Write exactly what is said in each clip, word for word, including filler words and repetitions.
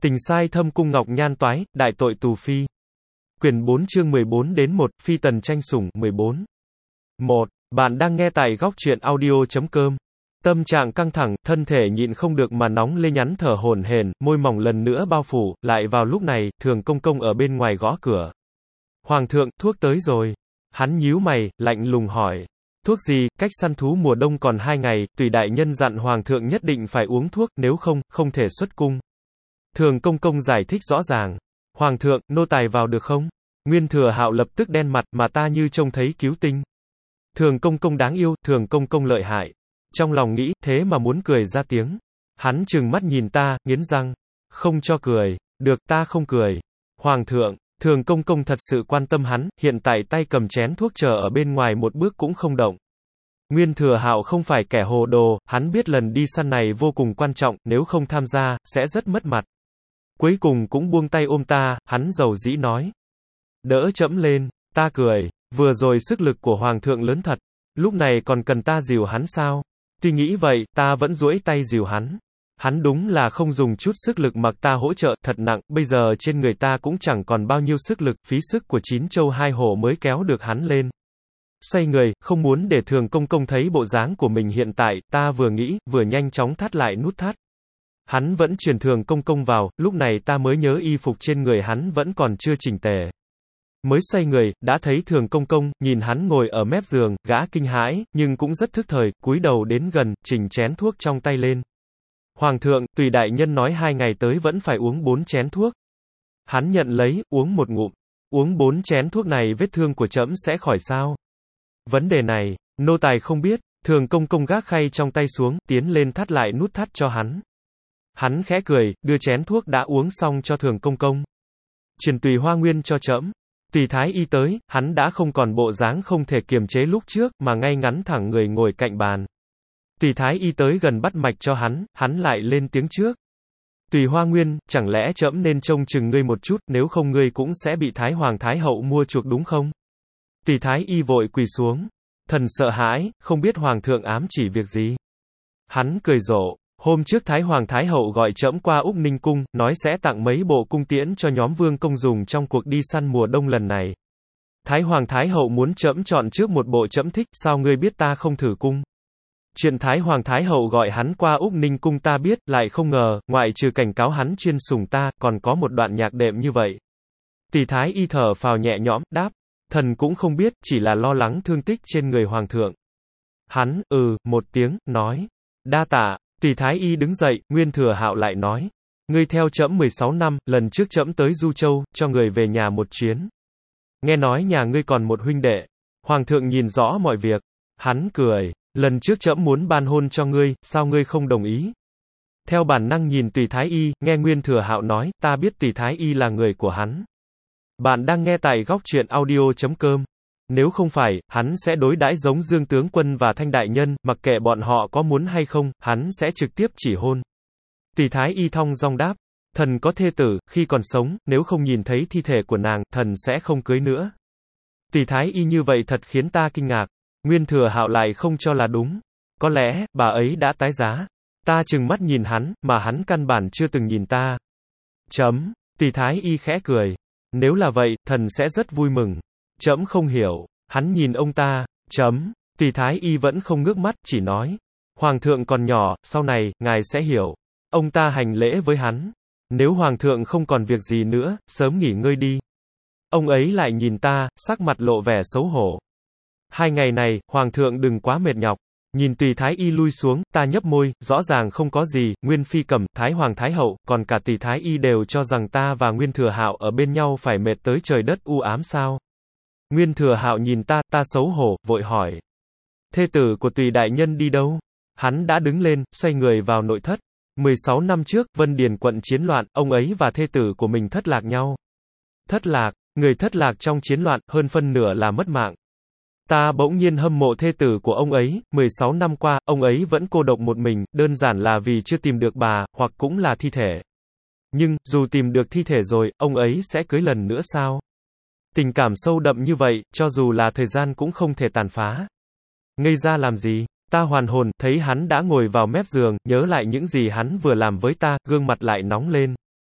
Tình sai thâm cung ngọc nhan toái, đại tội tù phi. Quyển bốn chương mười bốn đến một, phi tần tranh sủng, mười bốn. một. Bạn đang nghe tại góc truyện audio chấm com. Tâm trạng căng thẳng, thân thể nhịn không được mà nóng lên nhắn thở hổn hển, môi mỏng lần nữa bao phủ, lại vào lúc này, Thường Công Công ở bên ngoài gõ cửa. Hoàng thượng, thuốc tới rồi. Hắn nhíu mày, lạnh lùng hỏi. Thuốc gì, cách săn thú mùa đông còn hai ngày, tùy đại nhân dặn Hoàng thượng nhất định phải uống thuốc, nếu không, không thể xuất cung. Thường Công Công giải thích rõ ràng. Hoàng thượng, nô tài vào được không? Nguyên Thừa Hạo lập tức đen mặt, mà ta như trông thấy cứu tinh. Thường Công Công đáng yêu, Thường Công Công lợi hại. Trong lòng nghĩ, thế mà muốn cười ra tiếng. Hắn trừng mắt nhìn ta, nghiến răng. Không cho cười. Được, ta không cười. Hoàng thượng, Thường Công Công thật sự quan tâm hắn, hiện tại tay cầm chén thuốc chờ ở bên ngoài một bước cũng không động. Nguyên Thừa Hạo không phải kẻ hồ đồ, hắn biết lần đi săn này vô cùng quan trọng, nếu không tham gia, sẽ rất mất mặt. Cuối cùng cũng buông tay ôm ta, hắn dầu dĩ nói. Đỡ trẫm lên, ta cười, vừa rồi sức lực của Hoàng thượng lớn thật, lúc này còn cần ta dìu hắn sao? Tuy nghĩ vậy, ta vẫn duỗi tay dìu hắn. Hắn đúng là không dùng chút sức lực mặc ta hỗ trợ, thật nặng, bây giờ trên người ta cũng chẳng còn bao nhiêu sức lực, phí sức của chín châu hai hổ mới kéo được hắn lên. Xoay người, không muốn để Thường Công Công thấy bộ dáng của mình hiện tại, ta vừa nghĩ, vừa nhanh chóng thắt lại nút thắt. Hắn vẫn truyền Thường Công Công vào, lúc này ta mới nhớ y phục trên người hắn vẫn còn chưa chỉnh tề. Mới xoay người, đã thấy Thường Công Công, nhìn hắn ngồi ở mép giường, gã kinh hãi, nhưng cũng rất thức thời, cúi đầu đến gần, chỉnh chén thuốc trong tay lên. Hoàng thượng, tùy đại nhân nói hai ngày tới vẫn phải uống bốn chén thuốc. Hắn nhận lấy, uống một ngụm. Uống bốn chén thuốc này vết thương của trẫm sẽ khỏi sao? Vấn đề này, nô tài không biết. Thường Công Công gác khay trong tay xuống, tiến lên thắt lại nút thắt cho hắn. Hắn khẽ cười, đưa chén thuốc đã uống xong cho Thường Công Công. Truyền Tùy Hoa Nguyên cho trẫm. Tùy Thái Y tới, hắn đã không còn bộ dáng không thể kiềm chế lúc trước, mà ngay ngắn thẳng người ngồi cạnh bàn. Tùy Thái Y tới gần bắt mạch cho hắn, hắn lại lên tiếng trước. Tùy Hoa Nguyên, chẳng lẽ trẫm nên trông chừng ngươi một chút, nếu không ngươi cũng sẽ bị Thái Hoàng Thái Hậu mua chuộc đúng không? Tùy Thái Y vội quỳ xuống. Thần sợ hãi, không biết Hoàng thượng ám chỉ việc gì. Hắn cười rộ. Hôm trước Thái Hoàng Thái Hậu gọi trẫm qua Úc Ninh Cung, nói sẽ tặng mấy bộ cung tiễn cho nhóm vương công dùng trong cuộc đi săn mùa đông lần này. Thái Hoàng Thái Hậu muốn trẫm chọn trước một bộ trẫm thích, sao ngươi biết ta không thử cung? Chuyện Thái Hoàng Thái Hậu gọi hắn qua Úc Ninh Cung ta biết, lại không ngờ, ngoại trừ cảnh cáo hắn chuyên sủng ta, còn có một đoạn nhạc đệm như vậy. Tỳ Thái Y thở phào nhẹ nhõm, đáp, thần cũng không biết, chỉ là lo lắng thương tích trên người Hoàng thượng. Hắn, ừ, một tiếng, nói, đa tạ. Tỳ Thái Y đứng dậy, Nguyên Thừa Hạo lại nói, ngươi theo trẫm mười sáu năm, lần trước trẫm tới Du Châu, cho người về nhà một chuyến. Nghe nói nhà ngươi còn một huynh đệ. Hoàng thượng nhìn rõ mọi việc. Hắn cười, lần trước trẫm muốn ban hôn cho ngươi, sao ngươi không đồng ý? Theo bản năng nhìn Tỳ Thái Y, nghe Nguyên Thừa Hạo nói, ta biết Tỳ Thái Y là người của hắn. Bạn đang nghe tại góc truyện audio chấm com. Nếu không phải, hắn sẽ đối đãi giống Dương tướng quân và Thanh đại nhân, mặc kệ bọn họ có muốn hay không, hắn sẽ trực tiếp chỉ hôn. Tỳ Thái Y thong dong đáp, thần có thê tử, khi còn sống, nếu không nhìn thấy thi thể của nàng, thần sẽ không cưới nữa. Tỳ Thái Y như vậy thật khiến ta kinh ngạc. Nguyên Thừa Hạo lại không cho là đúng. Có lẽ, bà ấy đã tái giá. Ta trừng mắt nhìn hắn, mà hắn căn bản chưa từng nhìn ta. Chấm. Tỳ Thái Y khẽ cười. Nếu là vậy, thần sẽ rất vui mừng. Trẫm không hiểu. Hắn nhìn ông ta. Chấm. Tỳ Thái Y vẫn không ngước mắt, chỉ nói. Hoàng thượng còn nhỏ, sau này, ngài sẽ hiểu. Ông ta hành lễ với hắn. Nếu Hoàng thượng không còn việc gì nữa, sớm nghỉ ngơi đi. Ông ấy lại nhìn ta, sắc mặt lộ vẻ xấu hổ. Hai ngày này, Hoàng thượng đừng quá mệt nhọc. Nhìn Tỳ Thái Y lui xuống, ta nhấp môi, rõ ràng không có gì, Nguyên Phi Cẩm, Thái Hoàng Thái Hậu, còn cả Tỳ Thái Y đều cho rằng ta và Nguyên Thừa Hạo ở bên nhau phải mệt tới trời đất u ám sao. Nguyên Thừa Hạo nhìn ta, ta xấu hổ, vội hỏi. Thê tử của Tùy đại nhân đi đâu? Hắn đã đứng lên, xoay người vào nội thất. mười sáu năm trước, Vân Điền quận chiến loạn, ông ấy và thê tử của mình thất lạc nhau. Thất lạc, người thất lạc trong chiến loạn, hơn phân nửa là mất mạng. Ta bỗng nhiên hâm mộ thê tử của ông ấy, mười sáu năm qua, ông ấy vẫn cô độc một mình, đơn giản là vì chưa tìm được bà, hoặc cũng là thi thể. Nhưng, dù tìm được thi thể rồi, ông ấy sẽ cưới lần nữa sao? Tình cảm sâu đậm như vậy, cho dù là thời gian cũng không thể tàn phá. Ngây ra làm gì? Ta hoàn hồn, thấy hắn đã ngồi vào mép giường, nhớ lại những gì hắn vừa làm với ta, gương mặt lại nóng lên.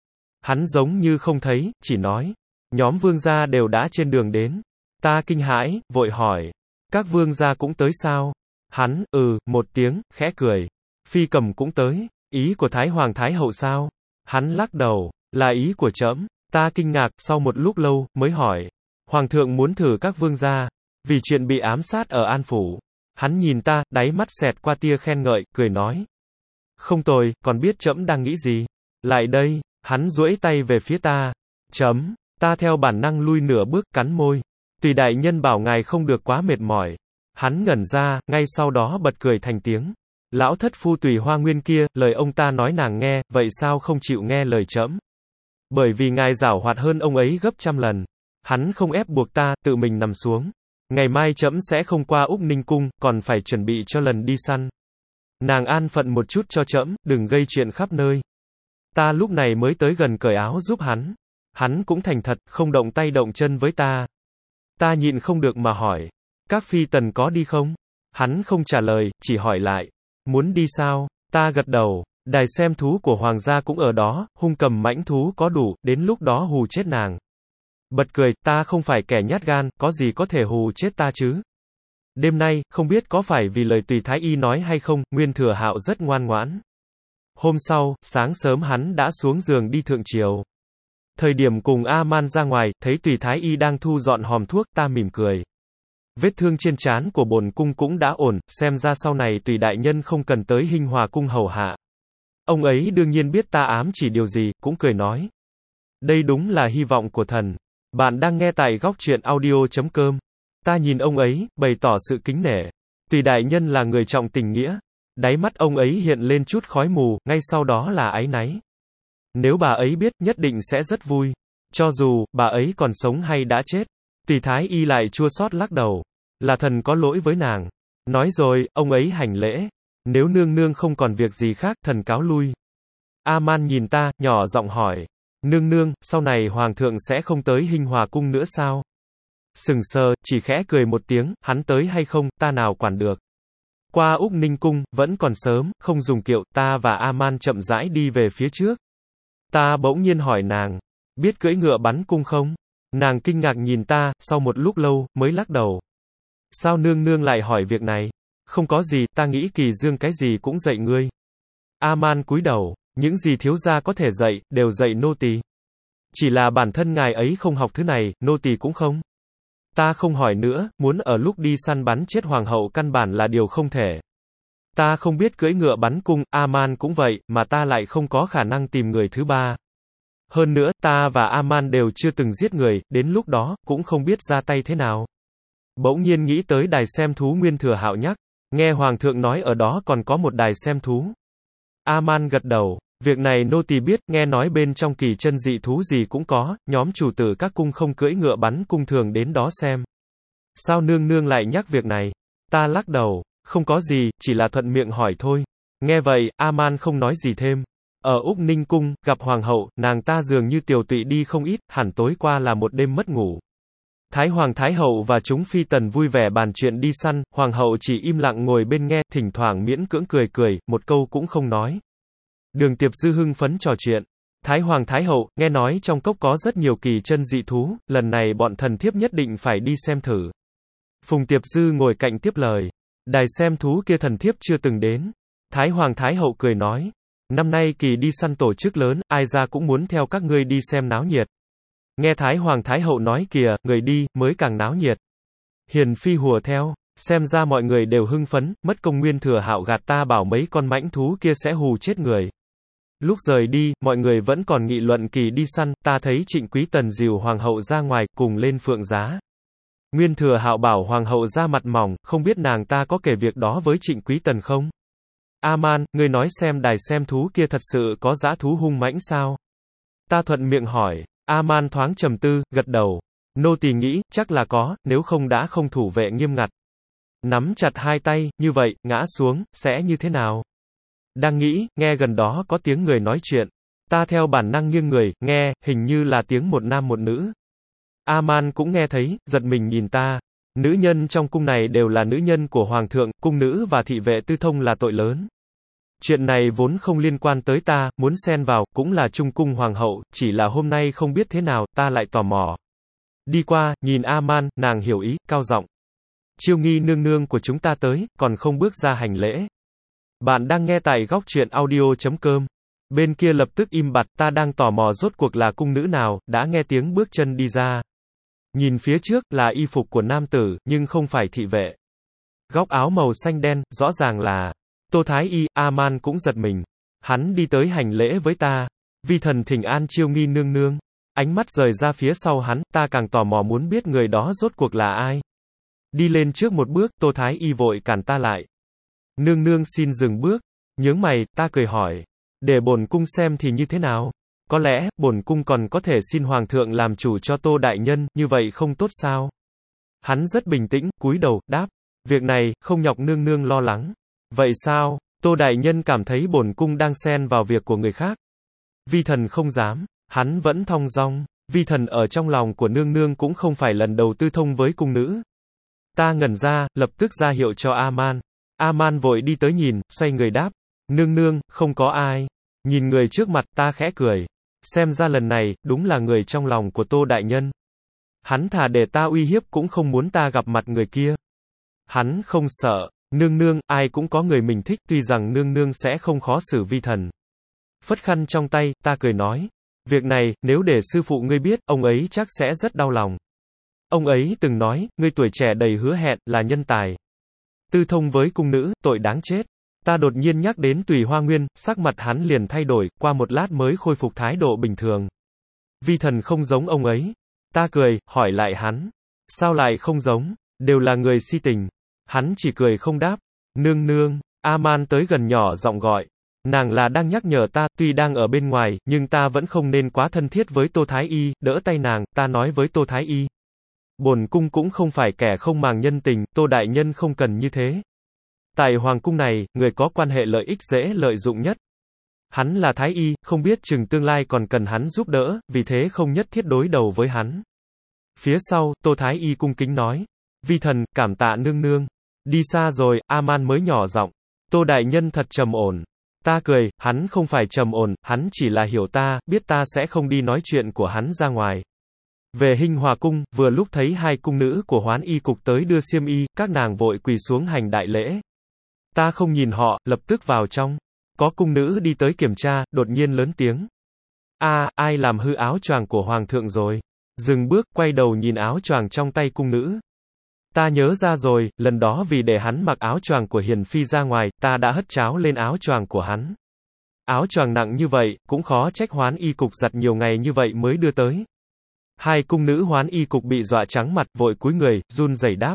Hắn giống như không thấy, chỉ nói, nhóm vương gia đều đã trên đường đến. Ta kinh hãi, vội hỏi, các vương gia cũng tới sao? Hắn, ừ, một tiếng, khẽ cười. Phi Cầm cũng tới, ý của Thái Hoàng Thái Hậu sao? Hắn lắc đầu, là ý của trẫm. Ta kinh ngạc, sau một lúc lâu, mới hỏi, Hoàng thượng muốn thử các vương gia, vì chuyện bị ám sát ở An Phủ. Hắn nhìn ta, đáy mắt xẹt qua tia khen ngợi, cười nói, không tồi, còn biết trẫm đang nghĩ gì? Lại đây, hắn duỗi tay về phía ta. Chấm, ta theo bản năng lui nửa bước, cắn môi. Tùy đại nhân bảo ngài không được quá mệt mỏi. Hắn ngẩn ra, ngay sau đó bật cười thành tiếng. Lão thất phu Tùy Hoa Nguyên kia, lời ông ta nói nàng nghe, vậy sao không chịu nghe lời trẫm? Bởi vì ngài giảo hoạt hơn ông ấy gấp trăm lần. Hắn không ép buộc ta, tự mình nằm xuống. Ngày mai trẫm sẽ không qua Úc Ninh Cung, còn phải chuẩn bị cho lần đi săn. Nàng an phận một chút cho trẫm, đừng gây chuyện khắp nơi. Ta lúc này mới tới gần cởi áo giúp hắn. Hắn cũng thành thật, không động tay động chân với ta. Ta nhịn không được mà hỏi, các phi tần có đi không? Hắn không trả lời, chỉ hỏi lại, muốn đi sao? Ta gật đầu, đài xem thú của hoàng gia cũng ở đó, hung cầm mãnh thú có đủ, đến lúc đó hù chết nàng. Bật cười, ta không phải kẻ nhát gan, có gì có thể hù chết ta chứ? Đêm nay, không biết có phải vì lời Tùy Thái Y nói hay không, Nguyên Thừa Hạo rất ngoan ngoãn. Hôm sau, sáng sớm hắn đã xuống giường đi thượng triều. Thời điểm cùng A-man ra ngoài, thấy Tùy Thái Y đang thu dọn hòm thuốc, ta mỉm cười. Vết thương trên trán của bổn cung cũng đã ổn, xem ra sau này Tùy đại nhân không cần tới Hinh Hòa cung hầu hạ. Ông ấy đương nhiên biết ta ám chỉ điều gì, cũng cười nói. Đây đúng là hy vọng của thần. Bạn đang nghe tại góc truyện audio chấm com. Ta nhìn ông ấy, bày tỏ sự kính nể. Tùy đại nhân là người trọng tình nghĩa. Đáy mắt ông ấy hiện lên chút khói mù, ngay sau đó là áy náy. Nếu bà ấy biết, nhất định sẽ rất vui. Cho dù, bà ấy còn sống hay đã chết. Tùy Thái Y lại chua xót lắc đầu. Là thần có lỗi với nàng. Nói rồi, ông ấy hành lễ. Nếu nương nương không còn việc gì khác, thần cáo lui. A-man nhìn ta, nhỏ giọng hỏi. Nương nương, sau này hoàng thượng sẽ không tới Hinh Hòa cung nữa sao? Sừng sờ, chỉ khẽ cười một tiếng, hắn tới hay không, ta nào quản được. Qua Úc Ninh cung, vẫn còn sớm, không dùng kiệu, ta và A-man chậm rãi đi về phía trước. Ta bỗng nhiên hỏi nàng, biết cưỡi ngựa bắn cung không? Nàng kinh ngạc nhìn ta, sau một lúc lâu, mới lắc đầu. Sao nương nương lại hỏi việc này? Không có gì, ta nghĩ Kỳ Dương cái gì cũng dạy ngươi. A-man cúi đầu, những gì thiếu gia có thể dạy, đều dạy nô tỳ. Chỉ là bản thân ngài ấy không học thứ này, nô tỳ cũng không. Ta không hỏi nữa, muốn ở lúc đi săn bắn chết hoàng hậu căn bản là điều không thể. Ta không biết cưỡi ngựa bắn cung, A-man cũng vậy, mà ta lại không có khả năng tìm người thứ ba. Hơn nữa, ta và A-man đều chưa từng giết người, đến lúc đó, cũng không biết ra tay thế nào. Bỗng nhiên nghĩ tới đài xem thú Nguyên Thừa Hạo nhắc, nghe hoàng thượng nói ở đó còn có một đài xem thú. A-man gật đầu, việc này nô tỳ biết, nghe nói bên trong kỳ chân dị thú gì cũng có, nhóm chủ tử các cung không cưỡi ngựa bắn cung thường đến đó xem. Sao nương nương lại nhắc việc này? Ta lắc đầu, không có gì, chỉ là thuận miệng hỏi thôi. Nghe vậy, A-man không nói gì thêm. Ở Úc Ninh cung, gặp hoàng hậu, nàng ta dường như tiều tụy đi không ít, hẳn tối qua là một đêm mất ngủ. Thái Hoàng Thái Hậu và chúng phi tần vui vẻ bàn chuyện đi săn, hoàng hậu chỉ im lặng ngồi bên nghe, thỉnh thoảng miễn cưỡng cười cười, một câu cũng không nói. Đường Tiệp Dư hưng phấn trò chuyện. Thái Hoàng Thái Hậu, nghe nói trong cốc có rất nhiều kỳ chân dị thú, lần này bọn thần thiếp nhất định phải đi xem thử. Phùng Tiệp Dư ngồi cạnh tiếp lời. Đài xem thú kia thần thiếp chưa từng đến. Thái Hoàng Thái Hậu cười nói. Năm nay kỳ đi săn tổ chức lớn, ai ra cũng muốn theo các ngươi đi xem náo nhiệt. Nghe Thái Hoàng Thái Hậu nói kìa, người đi, mới càng náo nhiệt. Hiền phi hùa theo, xem ra mọi người đều hưng phấn, mất công Nguyên Thừa Hạo gạt ta bảo mấy con mãnh thú kia sẽ hù chết người. Lúc rời đi, mọi người vẫn còn nghị luận kỳ đi săn, ta thấy Trịnh Quý Tần dìu hoàng hậu ra ngoài, cùng lên phượng giá. Nguyên Thừa Hạo bảo hoàng hậu ra mặt mỏng, không biết nàng ta có kể việc đó với Trịnh Quý Tần không? A-man, ngươi nói xem đài xem thú kia thật sự có dã thú hung mãnh sao? Ta thuận miệng hỏi. A-man thoáng trầm tư, gật đầu. Nô tỳ nghĩ, chắc là có, nếu không đã không thủ vệ nghiêm ngặt. Nắm chặt hai tay, như vậy, ngã xuống, sẽ như thế nào? Đang nghĩ, nghe gần đó có tiếng người nói chuyện. Ta theo bản năng nghiêng người, nghe, hình như là tiếng một nam một nữ. A-man cũng nghe thấy, giật mình nhìn ta. Nữ nhân trong cung này đều là nữ nhân của hoàng thượng, cung nữ và thị vệ tư thông là tội lớn. Chuyện này vốn không liên quan tới ta, muốn xen vào, cũng là Trung cung hoàng hậu, chỉ là hôm nay không biết thế nào, ta lại tò mò. Đi qua, nhìn A-man, nàng hiểu ý, cao giọng. Chiêu nghi nương nương của chúng ta tới, còn không bước ra hành lễ. Bạn đang nghe tại góc truyện audio.com. Bên kia lập tức im bặt, ta đang tò mò rốt cuộc là cung nữ nào, đã nghe tiếng bước chân đi ra. Nhìn phía trước, là y phục của nam tử, nhưng không phải thị vệ. Góc áo màu xanh đen, rõ ràng là Tô Thái Y. A-man cũng giật mình. Hắn đi tới hành lễ với ta. Vi thần thỉnh an chiêu nghi nương nương. Ánh mắt rời ra phía sau hắn, ta càng tò mò muốn biết người đó rốt cuộc là ai. Đi lên trước một bước, Tô Thái Y vội cản ta lại. Nương nương xin dừng bước. Nhướng mày, ta cười hỏi. Để bổn cung xem thì như thế nào? Có lẽ, bổn cung còn có thể xin hoàng thượng làm chủ cho Tô đại nhân, như vậy không tốt sao? Hắn rất bình tĩnh, cúi đầu, đáp. Việc này, không nhọc nương nương lo lắng. Vậy sao? Tô đại nhân cảm thấy bổn cung đang xen vào việc của người khác. Vi thần không dám. Hắn vẫn thong dong. Vi thần ở trong lòng của nương nương cũng không phải lần đầu tư thông với cung nữ. Ta ngẩn ra, lập tức ra hiệu cho A-man. A-man vội đi tới nhìn, xoay người đáp. Nương nương, không có ai. Nhìn người trước mặt, ta khẽ cười. Xem ra lần này, đúng là người trong lòng của Tô đại nhân. Hắn thà để ta uy hiếp cũng không muốn ta gặp mặt người kia. Hắn không sợ. Nương nương, ai cũng có người mình thích, tuy rằng nương nương sẽ không khó xử vi thần. Phất khăn trong tay, ta cười nói. Việc này, nếu để sư phụ ngươi biết, ông ấy chắc sẽ rất đau lòng. Ông ấy từng nói, ngươi tuổi trẻ đầy hứa hẹn, là nhân tài. Tư thông với cung nữ, tội đáng chết. Ta đột nhiên nhắc đến Tùy Hoa Nguyên, sắc mặt hắn liền thay đổi, qua một lát mới khôi phục thái độ bình thường. Vi thần không giống ông ấy. Ta cười, hỏi lại hắn. Sao lại không giống? Đều là người si tình. Hắn chỉ cười không đáp. Nương nương. A-man tới gần nhỏ giọng gọi. Nàng là đang nhắc nhở ta, tuy đang ở bên ngoài, nhưng ta vẫn không nên quá thân thiết với Tô Thái Y, đỡ tay nàng, ta nói với Tô Thái Y. Bổn cung cũng không phải kẻ không màng nhân tình, Tô đại nhân không cần như thế. Tại hoàng cung này, người có quan hệ lợi ích dễ lợi dụng nhất. Hắn là Thái Y, không biết chừng tương lai còn cần hắn giúp đỡ, vì thế không nhất thiết đối đầu với hắn. Phía sau, Tô Thái Y cung kính nói. Vi thần, cảm tạ nương nương. Đi xa rồi, A-man mới nhỏ giọng. Tô đại nhân thật trầm ổn. Ta cười, hắn không phải trầm ổn, hắn chỉ là hiểu ta, biết ta sẽ không đi nói chuyện của hắn ra ngoài. Về Hinh Hòa cung, vừa lúc thấy hai cung nữ của Hoán Y cục tới đưa xiêm y, các nàng vội quỳ xuống hành đại lễ. Ta không nhìn họ, lập tức vào trong. Có cung nữ đi tới kiểm tra, đột nhiên lớn tiếng. A, à, ai làm hư áo choàng của hoàng thượng rồi? Dừng bước, quay đầu nhìn áo choàng trong tay cung nữ. Ta nhớ ra rồi, lần đó vì để hắn mặc áo choàng của hiền phi ra ngoài, ta đã hất cháo lên áo choàng của hắn. Áo choàng nặng như vậy, cũng khó trách Hoán Y cục giặt nhiều ngày như vậy mới đưa tới. Hai cung nữ Hoán Y cục bị dọa trắng mặt, vội cúi người, run rẩy đáp.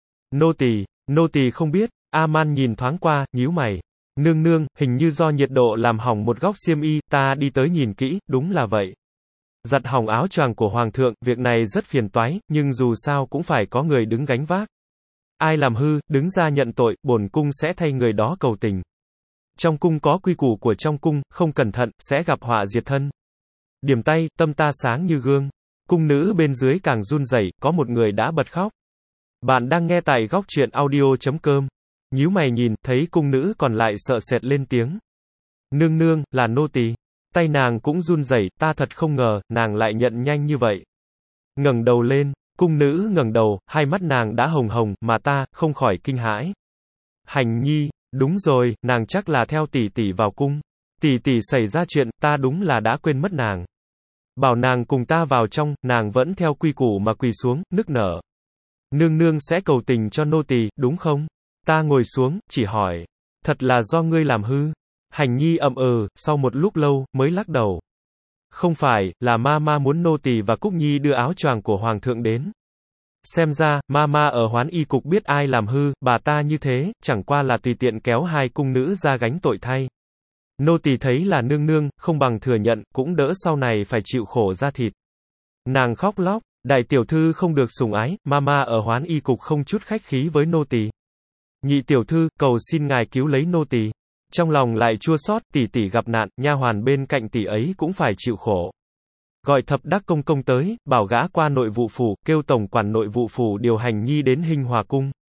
Nô tỳ, nô tỳ không biết. A-man nhìn thoáng qua, nhíu mày. Nương nương, hình như do nhiệt độ làm hỏng một góc xiêm y, ta đi tới nhìn kỹ, đúng là vậy. Giặt hỏng áo choàng của hoàng thượng, việc này rất phiền toái, nhưng dù sao cũng phải có người đứng gánh vác. Ai làm hư, đứng ra nhận tội, bổn cung sẽ thay người đó cầu tình. Trong cung có quy củ của trong cung, không cẩn thận, sẽ gặp họa diệt thân. Điểm tay, tâm ta sáng như gương. Cung nữ bên dưới càng run rẩy, có một người đã bật khóc. Bạn đang nghe tại góc truyện audio.com. Nhíu mày nhìn, thấy cung nữ còn lại sợ sệt lên tiếng. Nương nương, là nô tỳ. Tay nàng cũng run rẩy, ta thật không ngờ, nàng lại nhận nhanh như vậy. Ngẩng đầu lên, cung nữ ngẩng đầu, hai mắt nàng đã hồng hồng, mà ta, không khỏi kinh hãi. Hành nhi, đúng rồi, nàng chắc là theo tỷ tỷ vào cung. Tỷ tỷ xảy ra chuyện, ta đúng là đã quên mất nàng. Bảo nàng cùng ta vào trong, nàng vẫn theo quy củ mà quỳ xuống, nức nở. Nương nương sẽ cầu tình cho nô tỳ, đúng không? Ta ngồi xuống, chỉ hỏi. Thật là do ngươi làm hư. Hành nhi ậm ừ, sau một lúc lâu, mới lắc đầu. Không phải, là ma ma muốn nô tỳ và Cúc Nhi đưa áo choàng của hoàng thượng đến. Xem ra, ma ma ở Hoán Y cục biết ai làm hư, bà ta như thế, chẳng qua là tùy tiện kéo hai cung nữ ra gánh tội thay. Nô tỳ thấy là nương nương, không bằng thừa nhận, cũng đỡ sau này phải chịu khổ ra thịt. Nàng khóc lóc, đại tiểu thư không được sủng ái, ma ma ở Hoán Y cục không chút khách khí với nô tỳ. Nhị tiểu thư, cầu xin ngài cứu lấy nô tỳ. Trong lòng lại chua xót, tỷ tỷ gặp nạn, nha hoàn bên cạnh tỷ ấy cũng phải chịu khổ. Gọi thập đắc công công tới, bảo gã qua nội vụ phủ, kêu tổng quản nội vụ phủ điều hành nhi đến Hinh Hòa cung.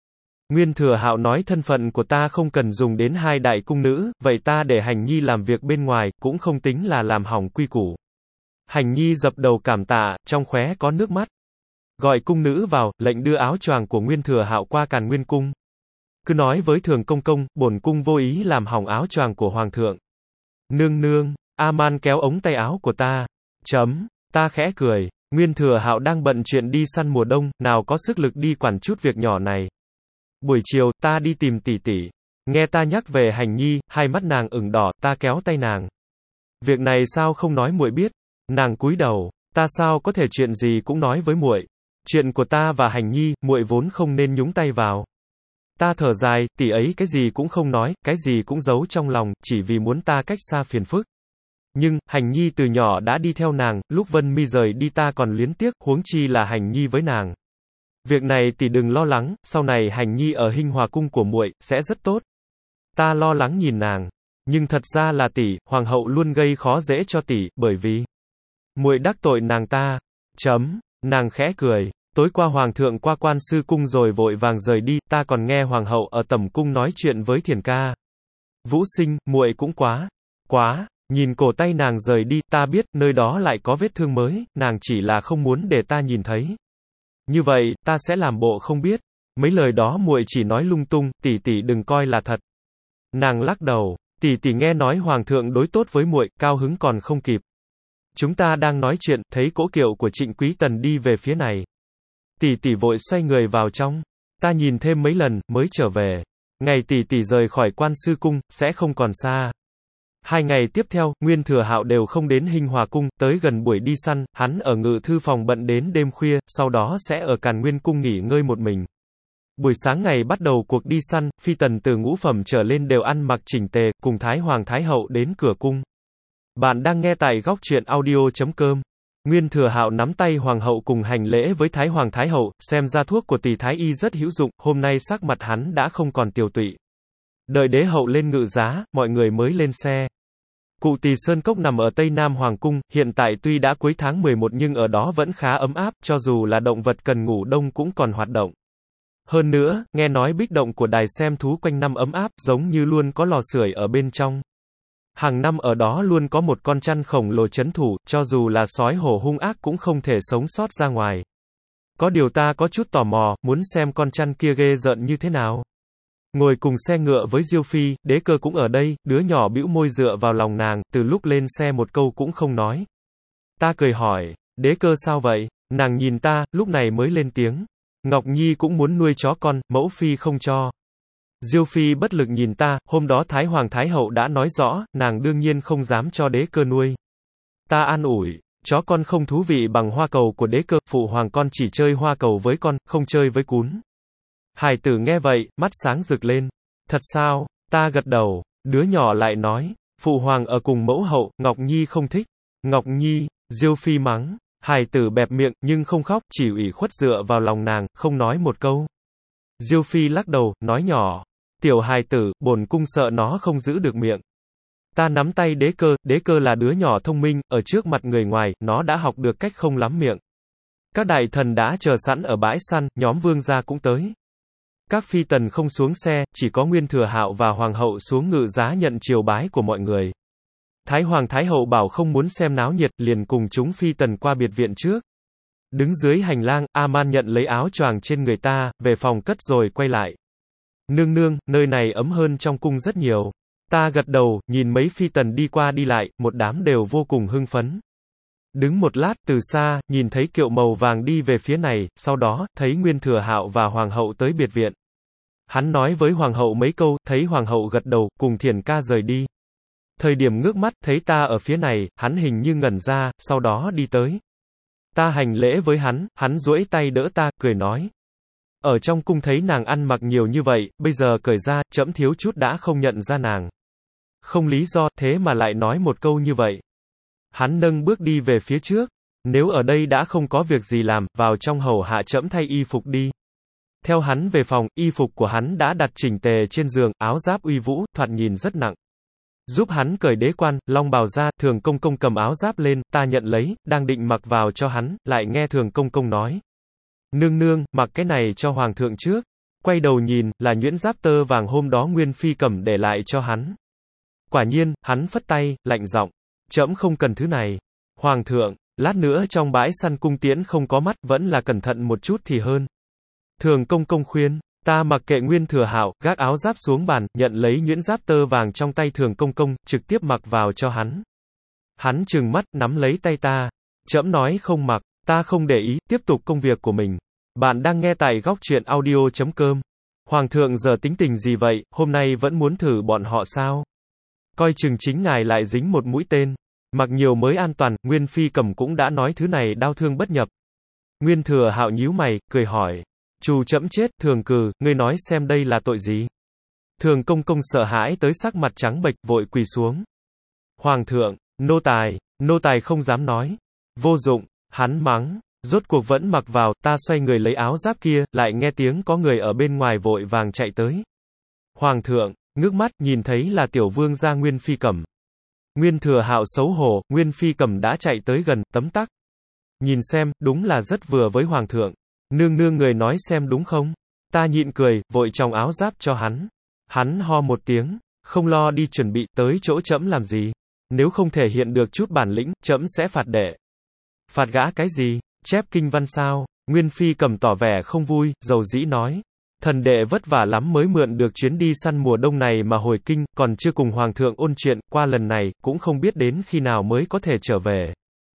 Nguyên Thừa Hạo nói thân phận của ta không cần dùng đến hai đại cung nữ, vậy ta để Hành Nhi làm việc bên ngoài, cũng không tính là làm hỏng quy củ. Hành Nhi dập đầu cảm tạ, trong khóe có nước mắt. Gọi cung nữ vào, lệnh đưa áo choàng của Nguyên Thừa Hạo qua Càn Nguyên cung. Cứ nói với Thường công công, bổn cung vô ý làm hỏng áo choàng của hoàng thượng. Nương nương, A-man kéo ống tay áo của ta. Chấm, ta khẽ cười. Nguyên Thừa Hạo đang bận chuyện đi săn mùa đông, nào có sức lực đi quản chút việc nhỏ này. Buổi chiều, ta đi tìm tỷ tỷ. Nghe ta nhắc về Hành Nhi, hai mắt nàng ửng đỏ, ta kéo tay nàng. Việc này sao không nói muội biết? Nàng cúi đầu, ta sao có thể chuyện gì cũng nói với muội? Chuyện của ta và Hành Nhi, muội vốn không nên nhúng tay vào. Ta thở dài, tỷ ấy cái gì cũng không nói, cái gì cũng giấu trong lòng, chỉ vì muốn ta cách xa phiền phức. Nhưng, Hành Nhi từ nhỏ đã đi theo nàng, lúc Vân Mi rời đi ta còn luyến tiếc, huống chi là Hành Nhi với nàng. Việc này tỷ đừng lo lắng, sau này Hành Nhi ở Hinh Hòa cung của muội sẽ rất tốt. Ta lo lắng nhìn nàng, nhưng thật ra là tỷ, hoàng hậu luôn gây khó dễ cho tỷ, bởi vì muội đắc tội nàng ta. Chấm, nàng khẽ cười. Tối qua hoàng thượng qua Quan Sư cung rồi vội vàng rời đi, ta còn nghe hoàng hậu ở tẩm cung nói chuyện với Thiền ca. Vũ Sinh, muội cũng quá, quá. Nhìn cổ tay nàng rời đi, ta biết, nơi đó lại có vết thương mới, nàng chỉ là không muốn để ta nhìn thấy. Như vậy, ta sẽ làm bộ không biết. Mấy lời đó muội chỉ nói lung tung, tỷ tỷ đừng coi là thật. Nàng lắc đầu, tỷ tỷ nghe nói hoàng thượng đối tốt với muội, cao hứng còn không kịp. Chúng ta đang nói chuyện, thấy cỗ kiệu của Trịnh Quý Tần đi về phía này. Tỷ tỷ vội xoay người vào trong. Ta nhìn thêm mấy lần, mới trở về. Ngày tỷ tỷ rời khỏi Quan Sư cung, sẽ không còn xa. Hai ngày tiếp theo, Nguyên Thừa Hạo đều không đến Hinh Hòa cung, tới gần buổi đi săn, hắn ở ngự thư phòng bận đến đêm khuya, sau đó sẽ ở Càn Nguyên cung nghỉ ngơi một mình. Buổi sáng ngày bắt đầu cuộc đi săn, phi tần từ ngũ phẩm trở lên đều ăn mặc chỉnh tề, cùng Thái Hoàng Thái Hậu đến cửa cung. Bạn đang nghe tại góc truyện audio chấm com. Nguyên Thừa Hạo nắm tay hoàng hậu cùng hành lễ với Thái Hoàng Thái Hậu, xem ra thuốc của tỷ Thái Y rất hữu dụng, hôm nay sắc mặt hắn đã không còn tiều tụy. Đợi đế hậu lên ngự giá, mọi người mới lên xe. Cụ Tỳ Sơn Cốc nằm ở Tây Nam Hoàng cung, hiện tại tuy đã cuối tháng mười một nhưng ở đó vẫn khá ấm áp, cho dù là động vật cần ngủ đông cũng còn hoạt động. Hơn nữa, nghe nói bích động của đài xem thú quanh năm ấm áp, giống như luôn có lò sưởi ở bên trong. Hàng năm ở đó luôn có một con chăn khổng lồ trấn thủ, cho dù là sói hổ hung ác cũng không thể sống sót ra ngoài. Có điều ta có chút tò mò, muốn xem con chăn kia ghê rợn như thế nào. Ngồi cùng xe ngựa với Diêu Phi, Đế Cơ cũng ở đây, đứa nhỏ bĩu môi dựa vào lòng nàng, từ lúc lên xe một câu cũng không nói. Ta cười hỏi, Đế Cơ sao vậy? Nàng nhìn ta, lúc này mới lên tiếng. Ngọc Nhi cũng muốn nuôi chó con, mẫu phi không cho. Diêu Phi bất lực nhìn ta, hôm đó Thái Hoàng Thái Hậu đã nói rõ, nàng đương nhiên không dám cho Đế Cơ nuôi. Ta an ủi, chó con không thú vị bằng hoa cầu của Đế Cơ, phụ hoàng con chỉ chơi hoa cầu với con, không chơi với cún. Hải tử nghe vậy, mắt sáng rực lên. Thật sao? Ta gật đầu, đứa nhỏ lại nói, phụ hoàng ở cùng mẫu hậu, Ngọc Nhi không thích. Ngọc Nhi, Diêu Phi mắng. Hải tử bẹp miệng, nhưng không khóc, chỉ ủy khuất dựa vào lòng nàng, không nói một câu. Diêu Phi lắc đầu, nói nhỏ, tiểu hài tử, bổn cung sợ nó không giữ được miệng. Ta nắm tay Đế Cơ, Đế Cơ là đứa nhỏ thông minh, ở trước mặt người ngoài, nó đã học được cách không lắm miệng. Các đại thần đã chờ sẵn ở bãi săn, nhóm vương gia cũng tới. Các phi tần không xuống xe, chỉ có Nguyên Thừa Hạo và Hoàng hậu xuống ngự giá nhận triều bái của mọi người. Thái Hoàng Thái Hậu bảo không muốn xem náo nhiệt, liền cùng chúng phi tần qua biệt viện trước. Đứng dưới hành lang, A-man nhận lấy áo choàng trên người ta, về phòng cất rồi quay lại. Nương nương, nơi này ấm hơn trong cung rất nhiều. Ta gật đầu, nhìn mấy phi tần đi qua đi lại, một đám đều vô cùng hưng phấn. Đứng một lát, từ xa, nhìn thấy kiệu màu vàng đi về phía này, sau đó, thấy Nguyên Thừa Hạo và Hoàng hậu tới biệt viện. Hắn nói với Hoàng hậu mấy câu, thấy Hoàng hậu gật đầu, cùng Thiền ca rời đi. Thời điểm ngước mắt, thấy ta ở phía này, hắn hình như ngẩn ra, sau đó đi tới. Ta hành lễ với hắn, hắn duỗi tay đỡ ta, cười nói. Ở trong cung thấy nàng ăn mặc nhiều như vậy, bây giờ cởi ra, trẫm thiếu chút đã không nhận ra nàng. Không lý do, thế mà lại nói một câu như vậy. Hắn nâng bước đi về phía trước. Nếu ở đây đã không có việc gì làm, vào trong hầu hạ trẫm thay y phục đi. Theo hắn về phòng, y phục của hắn đã đặt chỉnh tề trên giường, áo giáp uy vũ, thoạt nhìn rất nặng. Giúp hắn cởi đế quan, long bào ra, Thường công công cầm áo giáp lên, ta nhận lấy, đang định mặc vào cho hắn, lại nghe Thường công công nói. Nương nương, mặc cái này cho hoàng thượng trước. Quay đầu nhìn, là nhuyễn giáp tơ vàng hôm đó Nguyên Phi Cẩm để lại cho hắn. Quả nhiên, hắn phất tay, lạnh giọng. Trẫm không cần thứ này. Hoàng thượng, lát nữa trong bãi săn cung tiễn không có mắt, vẫn là cẩn thận một chút thì hơn. Thường công công khuyên, ta mặc kệ Nguyên Thừa Hạo, gác áo giáp xuống bàn, nhận lấy nhuyễn giáp tơ vàng trong tay Thường công công, trực tiếp mặc vào cho hắn. Hắn trừng mắt, nắm lấy tay ta. Trẫm nói không mặc, ta không để ý, tiếp tục công việc của mình. Bạn đang nghe tại góc truyện audio chấm com. Hoàng thượng giờ tính tình gì vậy, hôm nay vẫn muốn thử bọn họ sao? Coi chừng chính ngài lại dính một mũi tên. Mặc nhiều mới an toàn, Nguyên Phi Cẩm cũng đã nói thứ này đau thương bất nhập. Nguyên Thừa Hạo nhíu mày, cười hỏi. Trù trẫm chết, Thường cừ, ngươi nói xem đây là tội gì? Thường công công sợ hãi tới sắc mặt trắng bệch, vội quỳ xuống. Hoàng thượng, nô tài, nô tài không dám nói. Vô dụng, hắn mắng. Rốt cuộc vẫn mặc vào, ta xoay người lấy áo giáp kia, lại nghe tiếng có người ở bên ngoài vội vàng chạy tới. Hoàng thượng, ngước mắt, nhìn thấy là tiểu vương gia Nguyên Phi Cẩm. Nguyên Thừa Hạo xấu hổ, Nguyên Phi Cẩm đã chạy tới gần, tấm tắc. Nhìn xem, đúng là rất vừa với Hoàng thượng. Nương nương người nói xem đúng không? Ta nhịn cười, vội tròng áo giáp cho hắn. Hắn ho một tiếng, không lo đi chuẩn bị, tới chỗ trẫm làm gì? Nếu không thể hiện được chút bản lĩnh, trẫm sẽ phạt đệ. Phạt gã cái gì? Chép kinh văn sao? Nguyên Phi Cẩm tỏ vẻ không vui, dầu dĩ nói. Thần đệ vất vả lắm mới mượn được chuyến đi săn mùa đông này mà hồi kinh, còn chưa cùng Hoàng thượng ôn chuyện, qua lần này, cũng không biết đến khi nào mới có thể trở về.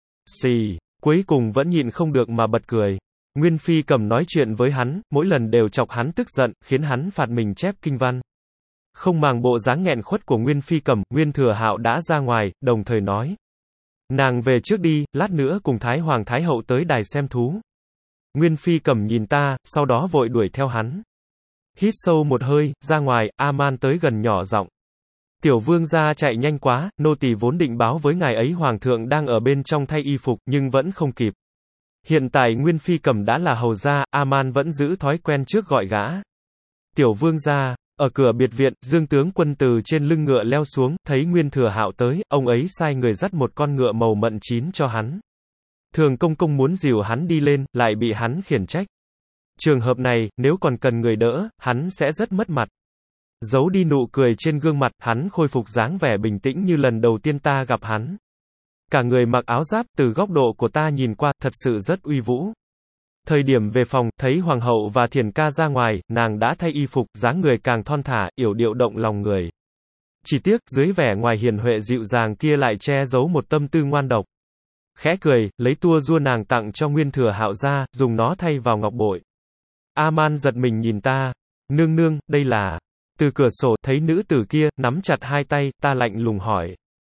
Xì, cuối cùng vẫn nhịn không được mà bật cười. Nguyên Phi Cẩm nói chuyện với hắn, mỗi lần đều chọc hắn tức giận, khiến hắn phạt mình chép kinh văn. Không màng bộ dáng nghẹn khuất của Nguyên Phi Cẩm, Nguyên Thừa Hạo đã ra ngoài, đồng thời nói. Nàng về trước đi, lát nữa cùng Thái Hoàng Thái Hậu tới đài xem thú. Nguyên Phi Cẩm nhìn ta, sau đó vội đuổi theo hắn. Hít sâu một hơi, ra ngoài, A-man tới gần nhỏ giọng. Tiểu vương gia chạy nhanh quá, nô tỳ vốn định báo với ngài ấy Hoàng thượng đang ở bên trong thay y phục, nhưng vẫn không kịp. Hiện tại Nguyên Phi Cẩm đã là hầu gia, A-man vẫn giữ thói quen trước gọi gã. Tiểu vương gia, ở cửa biệt viện, Dương tướng quân từ trên lưng ngựa leo xuống, thấy Nguyên Thừa Hạo tới, ông ấy sai người dắt một con ngựa màu mận chín cho hắn. Thường công công muốn dìu hắn đi lên, lại bị hắn khiển trách. Trường hợp này, nếu còn cần người đỡ, hắn sẽ rất mất mặt. Giấu đi nụ cười trên gương mặt, hắn khôi phục dáng vẻ bình tĩnh như lần đầu tiên ta gặp hắn. Cả người mặc áo giáp, từ góc độ của ta nhìn qua, thật sự rất uy vũ. Thời điểm về phòng, thấy Hoàng hậu và Thiền ca ra ngoài, nàng đã thay y phục, dáng người càng thon thả, yểu điệu động lòng người. Chỉ tiếc, dưới vẻ ngoài hiền huệ dịu dàng kia lại che giấu một tâm tư ngoan độc. Khẽ cười, lấy tua rua nàng tặng cho Nguyên Thừa Hạo ra, dùng nó thay vào ngọc bội. A-man giật mình nhìn ta. Nương nương, đây là... Từ cửa sổ, thấy nữ tử kia, nắm chặt hai tay, ta lạnh lùng hỏi.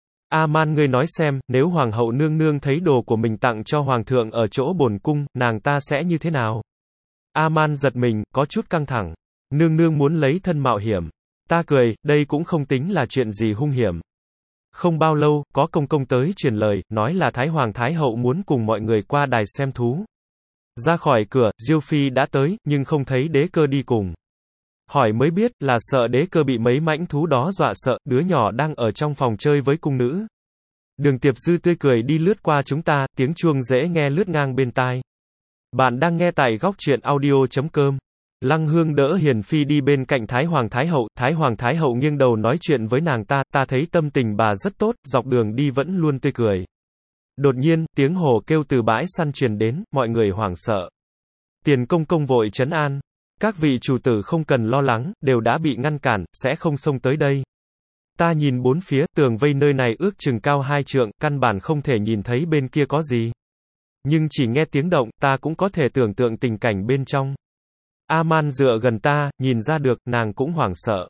A-man ngươi nói xem, nếu Hoàng hậu nương nương thấy đồ của mình tặng cho Hoàng thượng ở chỗ bổn cung, nàng ta sẽ như thế nào? A-man giật mình, có chút căng thẳng. Nương nương muốn lấy thân mạo hiểm. Ta cười, đây cũng không tính là chuyện gì hung hiểm. Không bao lâu, có công công tới truyền lời, nói là Thái Hoàng Thái Hậu muốn cùng mọi người qua đài xem thú. Ra khỏi cửa, Diêu Phi đã tới, nhưng không thấy đế cơ đi cùng. Hỏi mới biết, là sợ đế cơ bị mấy mãnh thú đó dọa sợ, đứa nhỏ đang ở trong phòng chơi với cung nữ. Đường Tiệp Dư tươi cười đi lướt qua chúng ta, tiếng chuông dễ nghe lướt ngang bên tai. Bạn đang nghe tại góc truyện audio chấm com. Lăng Hương đỡ Hiền Phi đi bên cạnh Thái Hoàng Thái Hậu, Thái Hoàng Thái Hậu nghiêng đầu nói chuyện với nàng ta, ta thấy tâm tình bà rất tốt, dọc đường đi vẫn luôn tươi cười. Đột nhiên, tiếng hổ kêu từ bãi săn truyền đến, mọi người hoảng sợ. Tiền công công vội trấn an. Các vị chủ tử không cần lo lắng, đều đã bị ngăn cản, sẽ không xông tới đây. Ta nhìn bốn phía, tường vây nơi này ước chừng cao hai trượng, căn bản không thể nhìn thấy bên kia có gì. Nhưng chỉ nghe tiếng động, ta cũng có thể tưởng tượng tình cảnh bên trong. A-man dựa gần ta, nhìn ra được, nàng cũng hoảng sợ.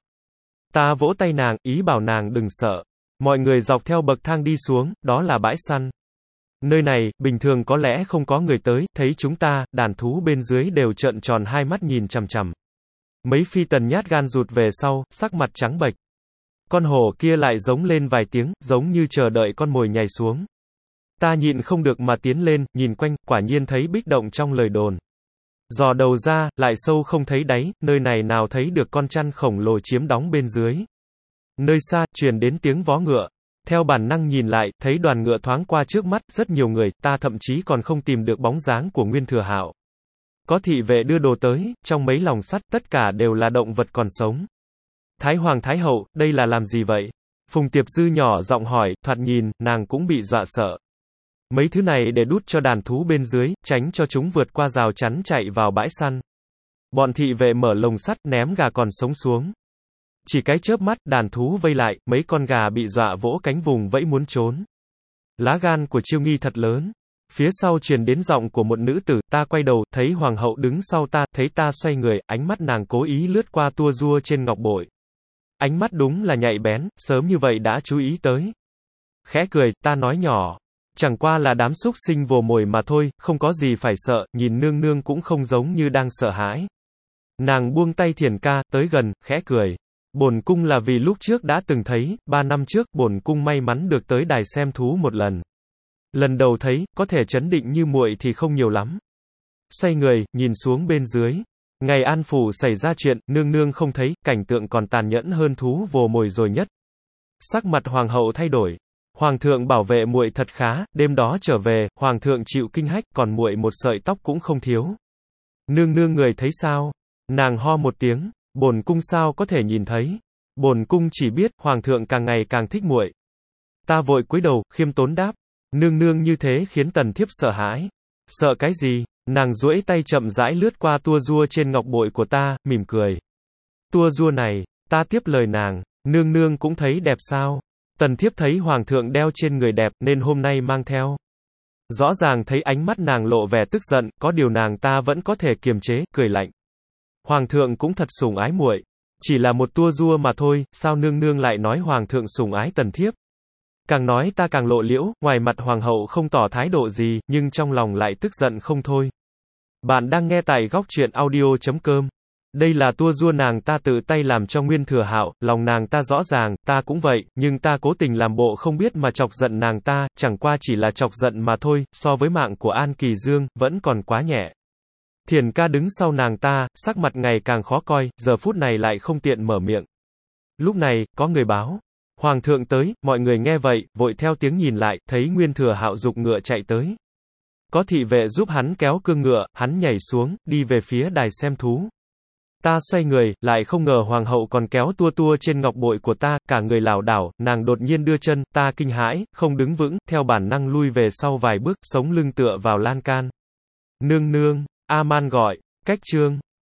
Ta vỗ tay nàng, ý bảo nàng đừng sợ. Mọi người dọc theo bậc thang đi xuống, đó là bãi săn. Nơi này, bình thường có lẽ không có người tới, thấy chúng ta, đàn thú bên dưới đều trợn tròn hai mắt nhìn chằm chằm. Mấy phi tần nhát gan rụt về sau, sắc mặt trắng bệch. Con hổ kia lại giống lên vài tiếng, giống như chờ đợi con mồi nhảy xuống. Ta nhịn không được mà tiến lên, nhìn quanh, quả nhiên thấy bích động trong lời đồn. Dò đầu ra, lại sâu không thấy đáy, nơi này nào thấy được con chăn khổng lồ chiếm đóng bên dưới. Nơi xa, truyền đến tiếng vó ngựa. Theo bản năng nhìn lại, thấy đoàn ngựa thoáng qua trước mắt, rất nhiều người, ta thậm chí còn không tìm được bóng dáng của Nguyên Thừa Hạo. Có thị vệ đưa đồ tới, trong mấy lồng sắt, tất cả đều là động vật còn sống. Thái Hoàng Thái Hậu, đây là làm gì vậy? Phùng Tiệp Dư nhỏ giọng hỏi, thoạt nhìn, nàng cũng bị dọa sợ. Mấy thứ này để đút cho đàn thú bên dưới, tránh cho chúng vượt qua rào chắn chạy vào bãi săn. Bọn thị vệ mở lồng sắt, ném gà còn sống xuống. Chỉ cái chớp mắt, đàn thú vây lại, mấy con gà bị dọa vỗ cánh vùng vẫy muốn trốn. Lá gan của Chiêu Nghi thật lớn. Phía sau truyền đến giọng của một nữ tử, ta quay đầu, thấy hoàng hậu đứng sau ta, thấy ta xoay người, ánh mắt nàng cố ý lướt qua tua rua trên ngọc bội. Ánh mắt đúng là nhạy bén, sớm như vậy đã chú ý tới. Khẽ cười, ta nói nhỏ. Chẳng qua là đám súc sinh vồ mồi mà thôi, không có gì phải sợ, nhìn nương nương cũng không giống như đang sợ hãi. Nàng buông tay Thiền Ca, tới gần, khẽ cười. Bổn cung là vì lúc trước đã từng thấy, ba năm trước, bổn cung may mắn được tới đài xem thú một lần. Lần đầu thấy, có thể chấn định như muội thì không nhiều lắm. Xoay người, nhìn xuống bên dưới. Ngày An Phủ xảy ra chuyện, nương nương không thấy, cảnh tượng còn tàn nhẫn hơn thú vồ mồi rồi nhất. Sắc mặt hoàng hậu thay đổi. Hoàng thượng bảo vệ muội thật khá, đêm đó trở về, hoàng thượng chịu kinh hách, còn muội một sợi tóc cũng không thiếu. Nương nương người thấy sao? Nàng ho một tiếng, bổn cung sao có thể nhìn thấy? Bổn cung chỉ biết, hoàng thượng càng ngày càng thích muội. Ta vội cúi đầu, khiêm tốn đáp. Nương nương như thế khiến tần thiếp sợ hãi. Sợ cái gì? Nàng duỗi tay chậm rãi lướt qua tua rua trên ngọc bội của ta, mỉm cười. Tua rua này, ta tiếp lời nàng, nương nương cũng thấy đẹp sao? Tần thiếp thấy hoàng thượng đeo trên người đẹp, nên hôm nay mang theo. Rõ ràng thấy ánh mắt nàng lộ vẻ tức giận, có điều nàng ta vẫn có thể kiềm chế, cười lạnh. Hoàng thượng cũng thật sủng ái muội. Chỉ là một tua rua mà thôi, sao nương nương lại nói hoàng thượng sủng ái tần thiếp? Càng nói ta càng lộ liễu, ngoài mặt hoàng hậu không tỏ thái độ gì, nhưng trong lòng lại tức giận không thôi. Bạn đang nghe tại góc truyện audio chấm com. Đây là tua rua nàng ta tự tay làm cho Nguyên Thừa Hạo, lòng nàng ta rõ ràng, ta cũng vậy, nhưng ta cố tình làm bộ không biết mà chọc giận nàng ta, chẳng qua chỉ là chọc giận mà thôi, so với mạng của An Kỳ Dương, vẫn còn quá nhẹ. Thiền Ca đứng sau nàng ta, sắc mặt ngày càng khó coi, giờ phút này lại không tiện mở miệng. Lúc này, có người báo. Hoàng thượng tới, mọi người nghe vậy, vội theo tiếng nhìn lại, thấy Nguyên Thừa Hạo giục ngựa chạy tới. Có thị vệ giúp hắn kéo cương ngựa, hắn nhảy xuống, đi về phía đài xem thú. Ta xoay người, lại không ngờ hoàng hậu còn kéo tua tua trên ngọc bội của ta, cả người lảo đảo, nàng đột nhiên đưa chân, ta kinh hãi, không đứng vững, theo bản năng lui về sau vài bước, sống lưng tựa vào lan can. Nương nương, A Man gọi, cách chương.